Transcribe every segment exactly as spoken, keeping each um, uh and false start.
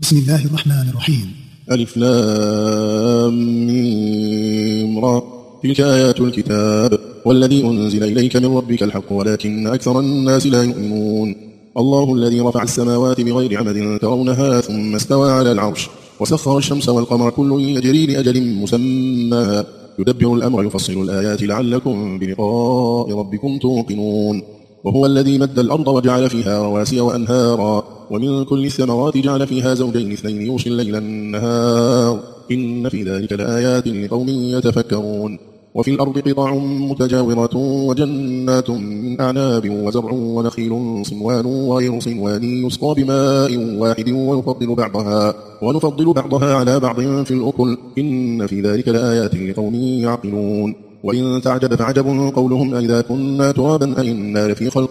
بسم الله الرحمن الرحيم. ألف لام ميم را. تلك آيات الكتاب والذي أنزل إليك من ربك الحق ولكن أكثر الناس لا يؤمنون. الله الذي رفع السماوات بغير عمد ترونها ثم استوى على العرش وسخر الشمس والقمر كل يجري لأجل مسمى يدبر الأمر يفصل الآيات لعلكم بلقاء ربكم توقنون. وهو الذي مد الأرض وجعل فيها رواسي وأنهارا ومن كل الثمرات جعل فيها زوجين اثنين يغشي الليل النهار إن في ذلك لآيات لقوم يتفكرون. وفي الأرض قطع متجاورات وجنات من أعناب وزرع ونخيل صنوان وغير صنوان يسقى بماء واحد ونفضل بعضها, ونفضل بعضها على بعض في الأكل إن في ذلك لآيات لقوم يعقلون. وإن تعجب فعجب قولهم أئذا كنا ترابا أئنا لفي خلق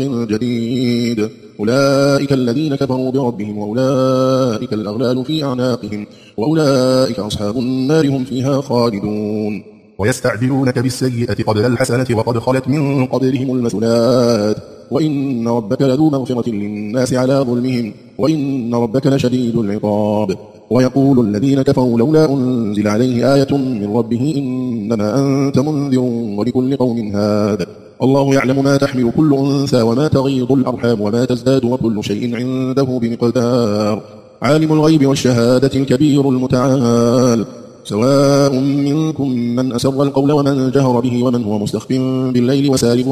جديد أولئك الذين كفروا بربهم وأولئك الأغلال في أعناقهم وأولئك أصحاب النار هم فيها خالدون. ويستعجلونك بالسيئة قبل الحسنة وقد خلت من قبلهم المثلات وإن ربك لذو مغفرة للناس على ظلمهم وإن ربك لشديد العقاب. ويقول الذين كفروا لولا أنزل عليه آية من ربه إنما أنت منذر ولكل قوم هاد. الله يعلم ما تحمل كل أنثى وما تغيض الأرحام وما تزداد وكل شيء عنده بمقدار. عالم الغيب والشهادة الكبير المتعال سواء منكم من أسر القول ومن جهر به ومن هو مستخف بالليل وسارب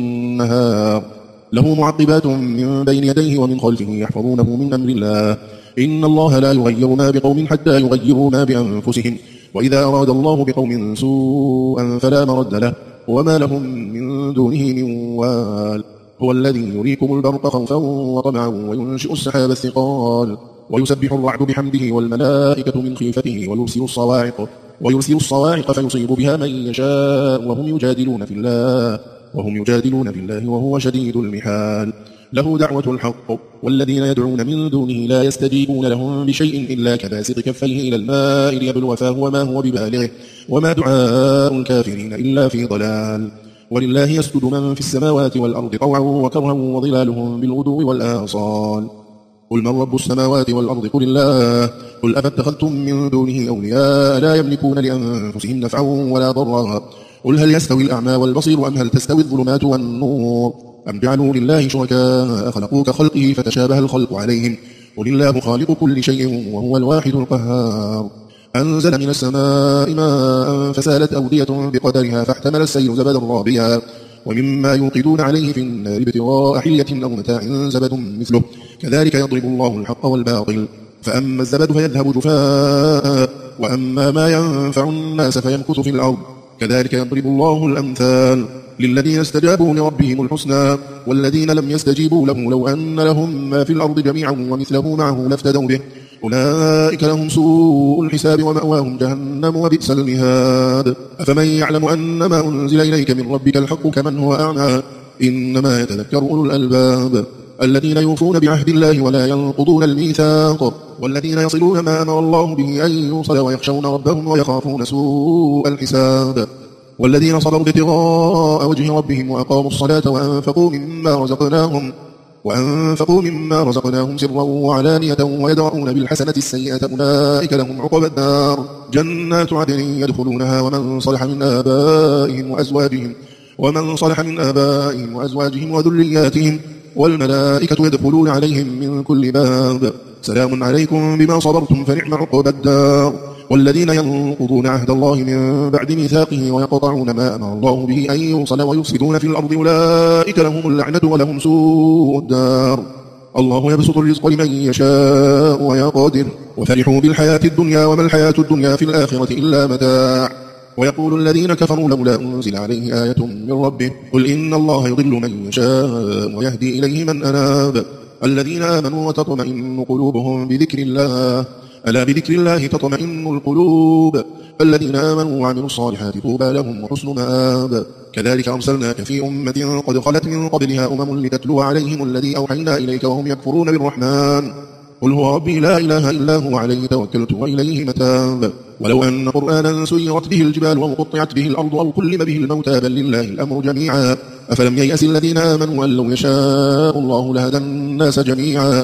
بالنهار له معقبات من بين يديه ومن خلفه يحفظونه من أمر الله إن الله لا يغير ما بقوم حتى يغيروا ما بأنفسهم وإذا أراد الله بقوم سوءا فلا مرد له وما لهم من دونه من وال. هو الذي يريكم البرق خوفا وطمعا وينشئ السحاب الثقال ويسبح الرعد بحمده والملائكة من خيفته ويرسل الصواعق ويرسل الصواعق فيصيب بها من يشاء وهم يجادلون في الله وهم يجادلون في الله وهو شديد المحال. له دعوة الحق والذين يدعون من دونه لا يستجيبون لهم بشيء إلا كباسط كفيه إلى الماء ليبلغ فاه وما هو ببالغه وما دعاء الكافرين إلا في ضلال. ولله يسجد من في السماوات والأرض طوعا وكرها وظلالهم بالغدو والآصال. قل من رب السماوات والأرض قل الله قل أفاتخذتم من دونه أولياء لا يملكون لأنفسهم نفعا ولا ضرا قل هل يستوي الأعمى والبصير أم هل تستوي الظلمات والنور أم جعلوا لله شركاء خلقوا كخلقه فتشابه الخلق عليهم قل الله خالق كل شيء وهو الواحد القهار. أنزل من السماء ماء فسالت أودية بقدرها فاحتمل السيل زبدا رابيا ومما يوقدون عليه في النار ابتغاء حلية أو متاع زبد مثله كذلك يضرب الله الحق والباطل فأما الزبد فيذهب جفاء وأما ما ينفع الناس فيمكث في الأرض كذلك يضرب الله الأمثال للذين استجابوا لربهم الحسنى والذين لم يستجيبوا له لو أن لهم ما في الأرض جميعا ومثله معه لافتدوا به أولئك لهم سوء الحساب ومأواهم جهنم وبئس المهاد. أفمن يعلم أن ما أنزل إليك من ربك الحق كمن هو أعمى إنما يتذكر أولو الألباب الذين يوفون بعهد الله ولا ينقضون الميثاق والذين يصلون ما أمر الله به أن يوصل ويخشون ربهم ويخافون سوء الحساب. والذين صبروا ابتغاء وجه ربهم وأقاموا الصلاة وأنفقوا مما رزقناهم وأنفقوا مما رزقناهم سرا وعلانية ويدرؤون بالحسنة السيئة أولئك لهم عقبى الدار جنات عدن يدخلونها ومن صلح من آبائهم وأزواجهم ومن صلح من آبائهم وأزواجهم وذرياتهم والملائكة يدخلون عليهم من كل باب سلام عليكم بما صبرتم فنعم عقبى الدار. والذين ينقضون عهد الله من بعد ميثاقه ويقطعون ما أمر الله به أن يوصل ويفسدون في الأرض أولئك لهم اللعنة ولهم سوء الدار. الله يبسط الرزق لمن يشاء ويقدر وفرحوا بالحياة الدنيا وما الحياة الدنيا في الآخرة إلا متاع. ويقول الذين كفروا لولا أنزل عليه آية من ربه قل إن الله يضل من يشاء ويهدي إليه من أناب الذين آمنوا وتطمئن قلوبهم بذكر الله ألا بذكر الله تطمئن القلوب الذين آمنوا وعملوا الصالحات طوبى لهم وحسن مآب. كذلك أرسلناك في أمة قد خلت من قبلها أمم لتتلو عليهم الذي أوحينا إليك وهم يكفرون بالرحمن قل هو ربي لا إله إلا هو عليه توكلت وإليه متاب. ولو أن قرآنا سيرت به الجبال وقطعت به الأرض أو كلم به الموتى بل لله الأمر جميعا أفلم ييأس الذين آمنوا أن لو يشاء الله لهدى الناس جميعا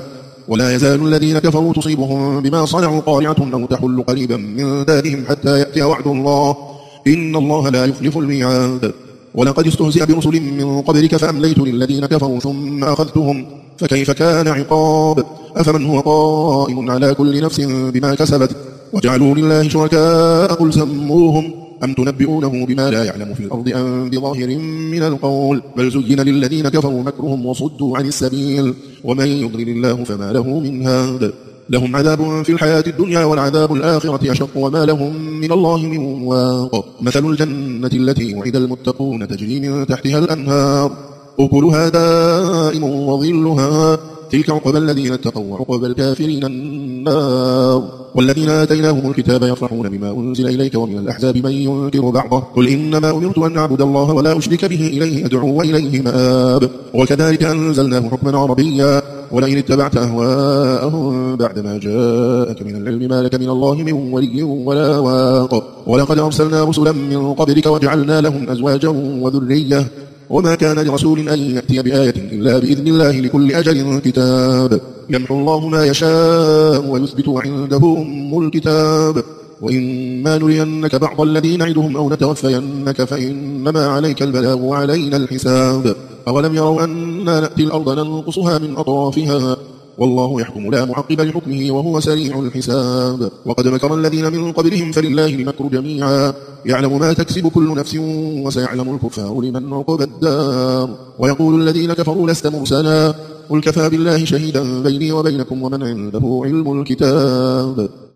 ولا يزال الذين كفروا تصيبهم بما صنعوا قارعة أو تحل قريبا من دارهم حتى يأتي وعد الله إن الله لا يخلف الميعاد. ولقد استهزئ برسل من قبلك فأمليت للذين كفروا ثم أخذتهم فكيف كان عقاب. أفمن هو قائم على كل نفس بما كسبت وجعلوا لله شركاء قل سموهم أم تنبئونه بما لا يعلم في الأرض أم بظاهر من القول بل زين للذين كفروا مكرهم وصدوا عن السبيل ومن يضلل الله فما له من هاد. لهم عذاب في الحياة الدنيا والعذاب الآخرة أشق وما لهم من الله من واق. مثل الجنة التي وعد المتقون تجري من تحتها الأنهار أكلها دائم وظلها تلك عقبى الذين اتقوا وعقبى الكافرين النار. والذين آتيناهم الكتاب يفرحون بما أنزل إليك ومن الأحزاب من ينكر بعضه قل إنما أمرت أن أعبد الله ولا أشرك به إليه أدعو وإليه مآب. وكذلك أنزلناه حكما عربيا ولئن اتبعت أهواءهم بعدما جاءك من العلم ما لك من الله من ولي ولا واق. ولقد أرسلنا رسلا من قبلك وجعلنا لهم أزواجا وذرية وما كان لرسول أن يأتي بآية إلا بإذن الله لكل أجل كتاب يمحو الله ما يشاء ويثبت وعنده أم الكتاب. وإما نرينك بعض الذي نعدهم أو نتوفينك فإنما عليك البلاغ وعلينا الحساب. أولم يروا أنا نأتي الأرض ننقصها من أطرافها والله يحكم لا معقب لحكمه وهو سريع الحساب. وقد مكر الذين من قبلهم فلله المكر جميعا يعلم ما تكسب كل نفس وسيعلم الكفار لمن عقب الدار. ويقول الذين كفروا لست مرسلا قل كفى بالله شهيدا بيني وبينكم ومن عنده علم الكتاب.